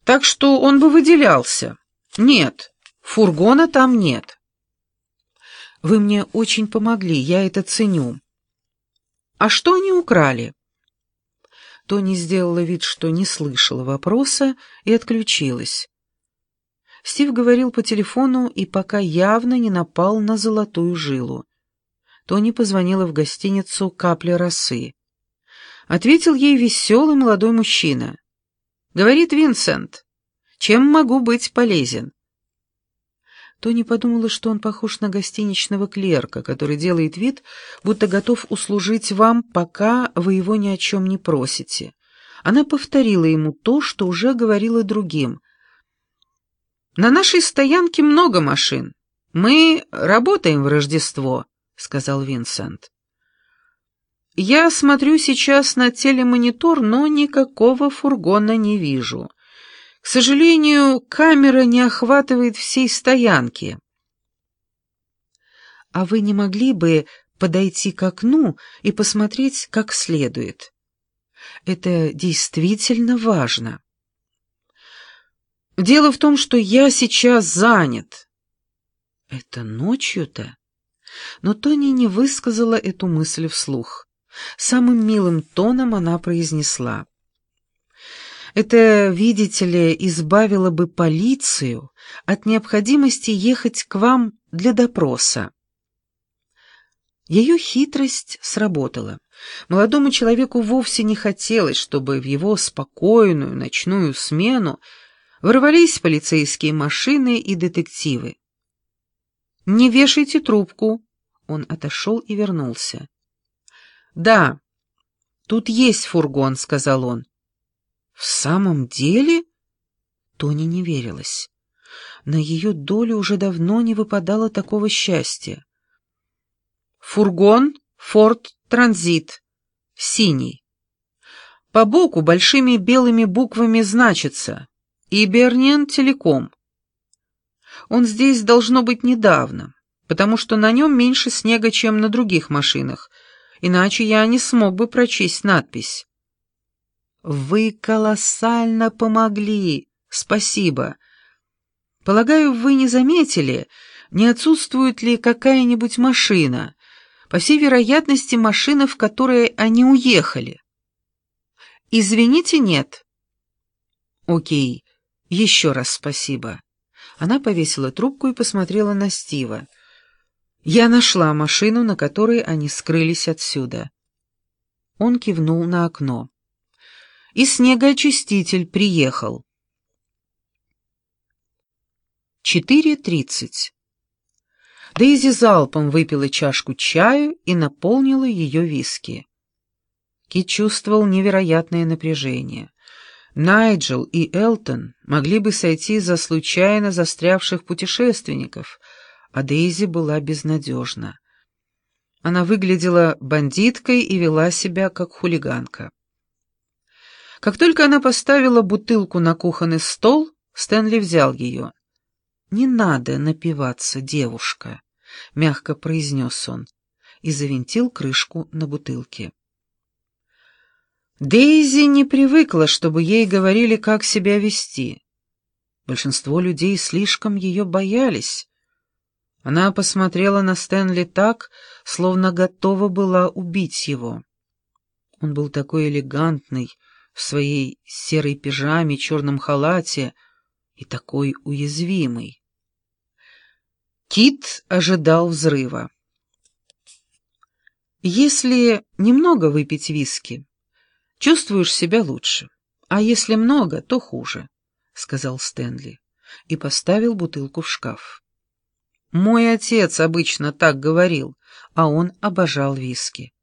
Так что он бы выделялся. Нет, фургона там нет. Вы мне очень помогли, я это ценю. А что они украли? Тони сделала вид, что не слышала вопроса, и отключилась. Стив говорил по телефону и пока явно не напал на золотую жилу. Тони позвонила в гостиницу «Капля росы». Ответил ей веселый молодой мужчина. «Говорит Винсент, чем могу быть полезен?» Тони подумала, что он похож на гостиничного клерка, который делает вид, будто готов услужить вам, пока вы его ни о чем не просите. Она повторила ему то, что уже говорила другим. «На нашей стоянке много машин. Мы работаем в Рождество», — сказал Винсент. «Я смотрю сейчас на телемонитор, но никакого фургона не вижу. К сожалению, камера не охватывает всей стоянки». «А вы не могли бы подойти к окну и посмотреть как следует? Это действительно важно». «Дело в том, что я сейчас занят». «Это ночью-то?» Но Тони не высказала эту мысль вслух. Самым милым тоном она произнесла: «Это, видите ли, избавило бы полицию от необходимости ехать к вам для допроса». Ее хитрость сработала. Молодому человеку вовсе не хотелось, чтобы в его спокойную ночную смену ворвались полицейские машины и детективы. «Не вешайте трубку». Он отошел и вернулся. «Да, тут есть фургон», — сказал он. «В самом деле?» Тони не верилась. На ее долю уже давно не выпадало такого счастья. «Фургон Форд Транзит, синий. По боку большими белыми буквами значится «Иберниан Телеком». Он здесь должно быть недавно, потому что на нем меньше снега, чем на других машинах, иначе я не смог бы прочесть надпись». «Вы колоссально помогли. Спасибо. Полагаю, вы не заметили, не отсутствует ли какая-нибудь машина? По всей вероятности, машина, в которой они уехали». «Извините, нет». «Окей. Еще раз спасибо». Она повесила трубку и посмотрела на Стива. «Я нашла машину, на которой они скрылись отсюда». Он кивнул на окно. «И снегоочиститель приехал». 4:30. Дейзи залпом выпила чашку чаю и наполнила ее виски. Кит чувствовал невероятное напряжение. Найджел и Элтон могли бы сойти за случайно застрявших путешественников, а Дейзи была безнадежна. Она выглядела бандиткой и вела себя как хулиганка. Как только она поставила бутылку на кухонный стол, Стэнли взял ее. «Не надо напиваться, девушка», — мягко произнес он и завинтил крышку на бутылке. Дейзи не привыкла, чтобы ей говорили, как себя вести. Большинство людей слишком ее боялись. Она посмотрела на Стэнли так, словно готова была убить его. Он был такой элегантный, в своей серой пижаме, черном халате, и такой уязвимый. Кит ожидал взрыва. «Если немного выпить виски, чувствуешь себя лучше, а если много, то хуже», — сказал Стэнли и поставил бутылку в шкаф. «Мой отец обычно так говорил, а он обожал виски».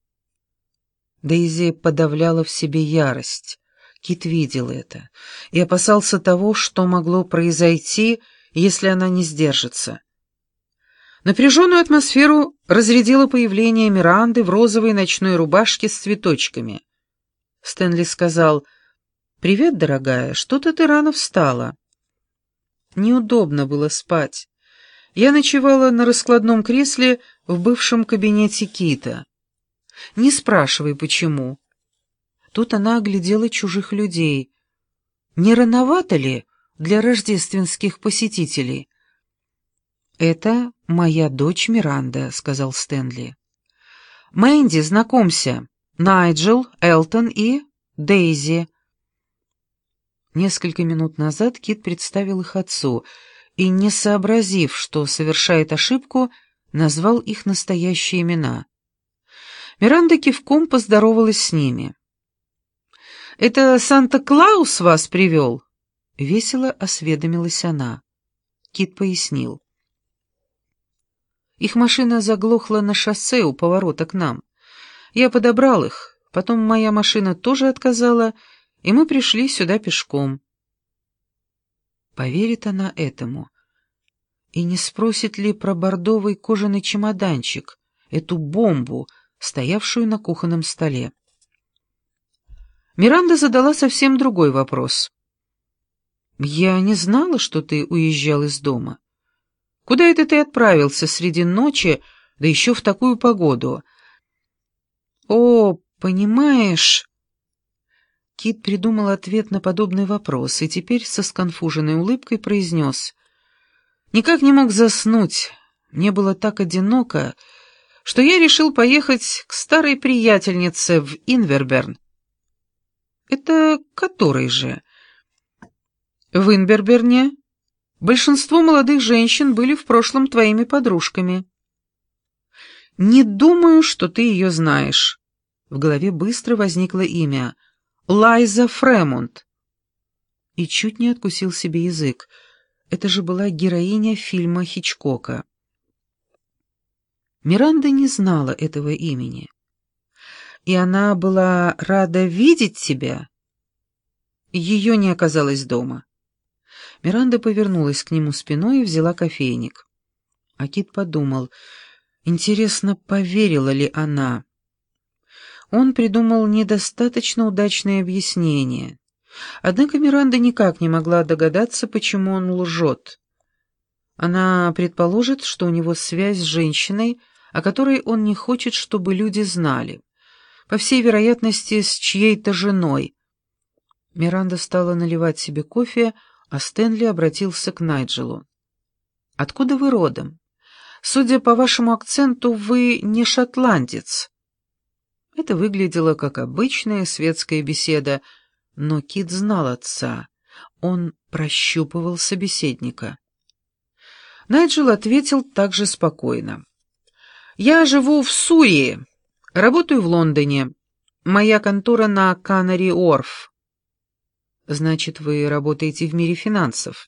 Дейзи подавляла в себе ярость. Кит видел это и опасался того, что могло произойти, если она не сдержится. Напряженную атмосферу разрядило появление Миранды в розовой ночной рубашке с цветочками. Стэнли сказал: «Привет, дорогая, что-то ты рано встала». Неудобно было спать. Я ночевала на раскладном кресле в бывшем кабинете Кита. Не спрашивай, почему. Тут она оглядела чужих людей. Не рановато ли для рождественских посетителей?» «Это моя дочь Миранда», — сказал Стэнли. «Мэнди, знакомься, Найджел, Элтон и Дейзи». Несколько минут назад Кит представил их отцу и, не сообразив, что совершает ошибку, назвал их настоящие имена. Миранда кивком поздоровалась с ними. «Это Санта-Клаус вас привел?» — весело осведомилась она. Кит пояснил. «Их машина заглохла на шоссе у поворота к нам. Я подобрал их, потом моя машина тоже отказала, и мы пришли сюда пешком». Поверит она этому? И не спросит ли про бордовый кожаный чемоданчик, эту бомбу, стоявшую на кухонном столе? Миранда задала совсем другой вопрос. «Я не знала, что ты уезжал из дома. Куда это ты отправился среди ночи, да еще в такую погоду?» «О, понимаешь...» Кит придумал ответ на подобный вопрос и теперь со сконфуженной улыбкой произнес. «Никак не мог заснуть. Мне было так одиноко, что я решил поехать к старой приятельнице в Инверберн». «Это который же?» «В Инверберне большинство молодых женщин были в прошлом твоими подружками». «Не думаю, что ты ее знаешь». В голове быстро возникло имя. Лайза Фремонт. И чуть не откусил себе язык. Это же была героиня фильма Хичкока. Миранда не знала этого имени. «И она была рада видеть тебя?» Ее не оказалось дома. Миранда повернулась к нему спиной и взяла кофейник. А Кит подумал, интересно, поверила ли она? Он придумал недостаточно удачное объяснение. Однако Миранда никак не могла догадаться, почему он лжет. Она предположит, что у него связь с женщиной, о которой он не хочет, чтобы люди знали. По всей вероятности, с чьей-то женой. Миранда стала наливать себе кофе, а Стэнли обратился к Найджелу. «Откуда вы родом? Судя по вашему акценту, вы не шотландец». Это выглядело как обычная светская беседа, но Кит знал отца. Он прощупывал собеседника. Найджел ответил также спокойно. «Я живу в Суррии, работаю в Лондоне. Моя контора на Канари-Уорф». «Значит, вы работаете в мире финансов?»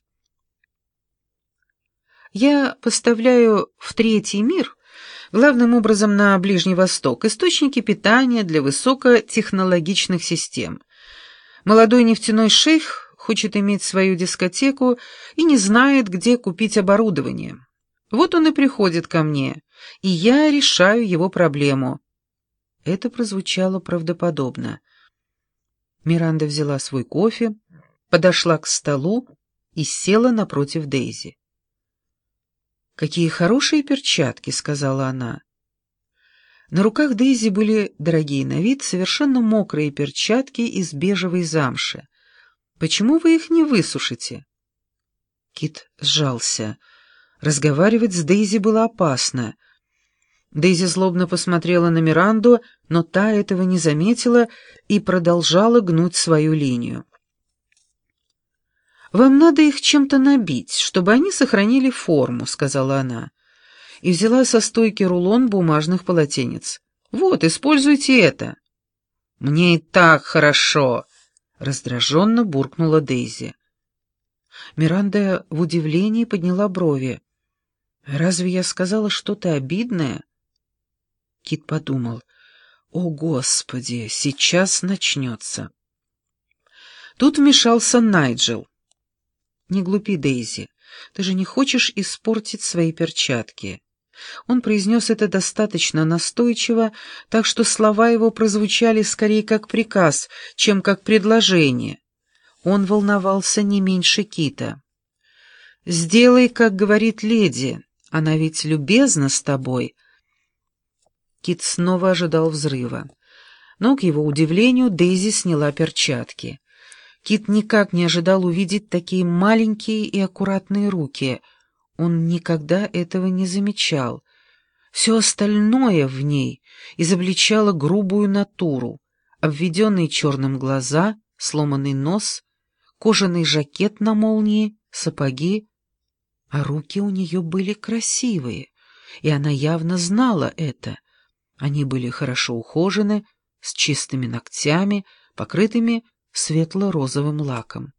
«Я поставляю в третий мир, главным образом на Ближний Восток, источники питания для высокотехнологичных систем. Молодой нефтяной шейх хочет иметь свою дискотеку и не знает, где купить оборудование. Вот он и приходит ко мне, и я решаю его проблему». Это прозвучало правдоподобно. Миранда взяла свой кофе, подошла к столу и села напротив Дейзи. «Какие хорошие перчатки», — сказала она. На руках Дейзи были дорогие на вид, совершенно мокрые перчатки из бежевой замши. «Почему вы их не высушите?» Кит сжался. Разговаривать с Дейзи было опасно. Дейзи злобно посмотрела на Миранду, но та этого не заметила и продолжала гнуть свою линию. «Вам надо их чем-то набить, чтобы они сохранили форму», — сказала она, и взяла со стойки рулон бумажных полотенец. «Вот, используйте это». «Мне и так хорошо», — раздраженно буркнула Дейзи. Миранда в удивлении подняла брови. «Разве я сказала что-то обидное?» Кит подумал, «О, Господи, сейчас начнется». Тут вмешался Найджел. «Не глупи, Дейзи, ты же не хочешь испортить свои перчатки». Он произнес это достаточно настойчиво, так что слова его прозвучали скорее как приказ, чем как предложение. Он волновался не меньше Кита. «Сделай, как говорит леди, она ведь любезна с тобой». Кит снова ожидал взрыва. Но, к его удивлению, Дейзи сняла перчатки. Кит никак не ожидал увидеть такие маленькие и аккуратные руки. Он никогда этого не замечал. Все остальное в ней изобличало грубую натуру, обведенные черным глаза, сломанный нос, кожаный жакет на молнии, сапоги. А руки у нее были красивые, и она явно знала это. Они были хорошо ухожены, с чистыми ногтями, покрытыми светло-розовым лаком.